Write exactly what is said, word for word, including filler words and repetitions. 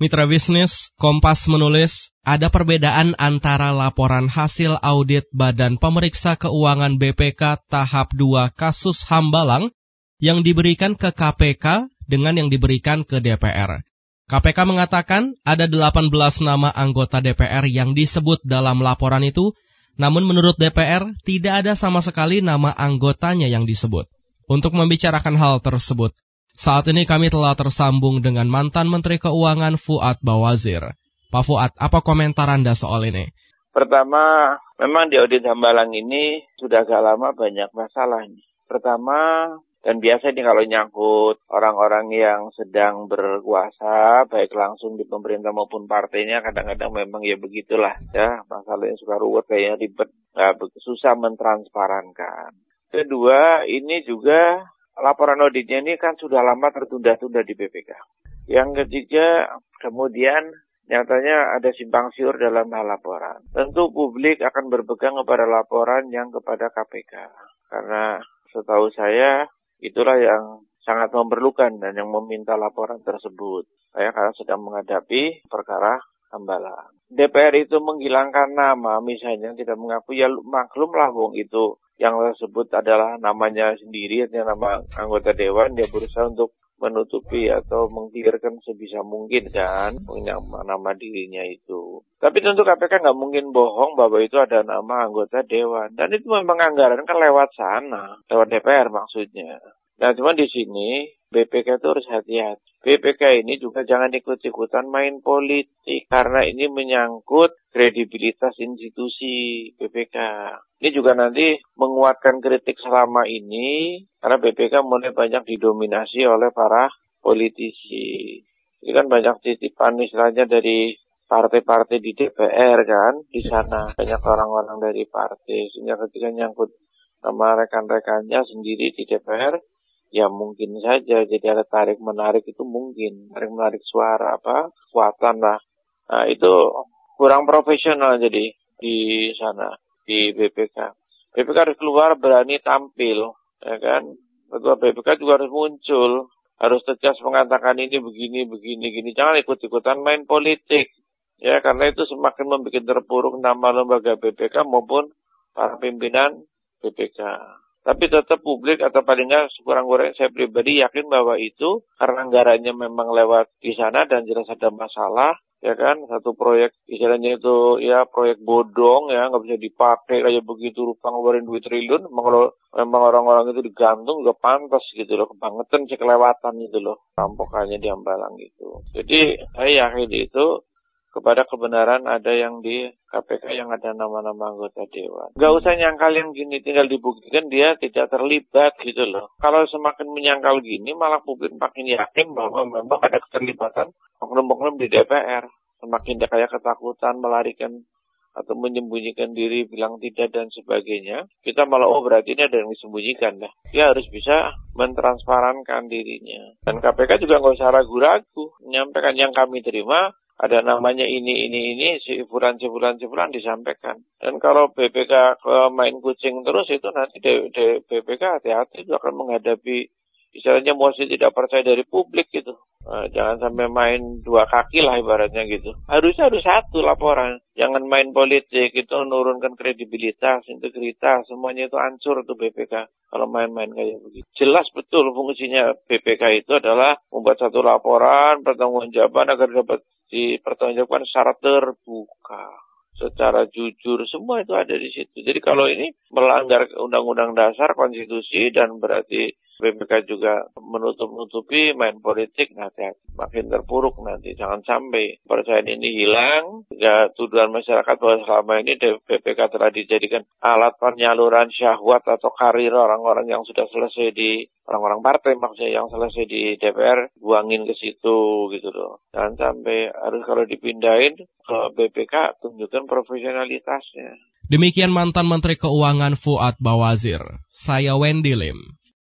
Mitra bisnis, Kompas menulis, ada perbedaan antara laporan hasil audit Badan Pemeriksa Keuangan B P K tahap dua kasus Hambalang yang diberikan ke K P K dengan yang diberikan ke D P R. K P K mengatakan ada delapan belas nama anggota D P R yang disebut dalam laporan itu, namun menurut D P R tidak ada sama sekali nama anggotanya yang disebut. Untuk membicarakan hal tersebut, saat ini kami telah tersambung dengan mantan Menteri Keuangan Fuad Bawazir. Pak Fuad, apa komentar Anda soal ini? Pertama, memang di audit Hambalang ini sudah agak lama banyak masalah. Pertama, dan biasa ini kalau nyangkut orang-orang yang sedang berkuasa, baik langsung di pemerintah maupun partainya, kadang-kadang memang ya begitulah. Ya, masalahnya suka ruwet, kayaknya ribet, nah, susah mentransparankan. Kedua, ini juga laporan auditnya ini kan sudah lama tertunda-tunda di B P K. Yang ketiga, kemudian nyatanya ada simpang siur dalam hal laporan. Tentu publik akan berpegang kepada laporan yang kepada K P K. Karena setahu saya, itulah yang sangat memerlukan dan yang meminta laporan tersebut. Saya karena sedang menghadapi perkara Hambalang. D P R itu menghilangkan nama, misalnya tidak mengakui, ya maklumlah wong itu. Yang tersebut adalah namanya sendiri, artinya nama anggota dewan, dia berusaha untuk menutupi atau mengkliarkan sebisa mungkin kan, nama, nama dirinya itu. Tapi tentu K P K nggak mungkin bohong bahwa itu ada nama anggota dewan. Dan itu memang anggaran kan lewat sana, lewat D P R maksudnya. Nah cuma di sini B P K itu harus hati-hati. B P K ini juga jangan ikut-ikutan main politik karena ini menyangkut kredibilitas institusi B P K. Ini juga nanti menguatkan kritik selama ini karena B P K mulai banyak didominasi oleh para politisi. Ini kan banyak titipan istilahnya dari partai-partai di D P R kan, di sana banyak orang-orang dari partai. Sehingga ketika nyangkut sama rekan-rekannya sendiri di D P R, ya mungkin saja jadi ada tarik-menarik itu mungkin. Tarik-menarik suara apa, kekuatan lah. Nah itu kurang profesional jadi di sana, di B P K. B P K harus keluar berani tampil, ya kan. Ketua B P K juga harus muncul, harus tegas mengatakan ini begini, begini, gini. Jangan ikut-ikutan main politik. Ya, karena itu semakin membuat terpuruk nama lembaga B P K maupun para pimpinan B P K. Tapi tetap publik atau paling nggak sekurang-kurangnya saya pribadi yakin bahwa itu karena anggarannya memang lewat di sana dan jelas ada masalah, ya kan, satu proyek istilahnya itu ya proyek bodong ya nggak bisa dipakai kayak begitu rupa ngeluarin duit triliun. Memang kalau memang orang-orang itu digantung juga pantas gitu loh, kebangetan sih kelewatan gitu loh rampokannya di Hambalang gitu. Jadi saya yakin itu kepada kebenaran ada yang di K P K yang ada nama-nama anggota dewan. Gak usah nyangkal yang gini, tinggal dibuktikan dia tidak terlibat gitu loh. Kalau semakin menyangkal gini, malah publik makin yakin bahwa memang ada keterlibatan oknum-oknum di D P R. Semakin dia kayak ketakutan, melarikan atau menyembunyikan diri, bilang tidak dan sebagainya. Kita malah, oh berarti ini ada yang disembunyikan dah. Dia harus bisa mentransparankan dirinya. Dan K P K juga nggak usah ragu-ragu menyampaikan yang kami terima. Ada namanya ini, ini, ini, si Fulan, si Fulan, si Fulan disampaikan. Dan kalau B P K ke main kucing terus, itu nanti D, D, B P K hati-hati itu akan menghadapi, istilahnya mosi tidak percaya dari publik gitu. Nah, jangan sampai main dua kaki lah ibaratnya gitu. Harusnya harus satu laporan. Jangan main politik, itu menurunkan kredibilitas, integritas, semuanya itu hancur tuh B P K. Kalau main-main kayak begitu. Jelas betul fungsinya B P K itu adalah membuat satu laporan, pertanggungjawaban agar dapat dipertanggungjawabkan secara terbuka, secara jujur, semua itu ada di situ. Jadi kalau ini melanggar Undang-Undang Dasar, konstitusi, dan berarti B P K juga menutup-nutupi main politik, nanti makin terpuruk nanti. Jangan sampai kepercayaan ini hilang, ya tuduhan masyarakat bahwa selama ini B P K telah dijadikan alat penyaluran syahwat atau karir orang-orang yang sudah selesai di orang-orang partai, maksudnya yang selesai di D P R, buangin ke situ gitu loh. Jangan sampai harus kalau dipindahin ke B P K, tunjukkan profesionalitasnya. Demikian mantan Menteri Keuangan Fuad Bawazir. Saya Wendy Lim.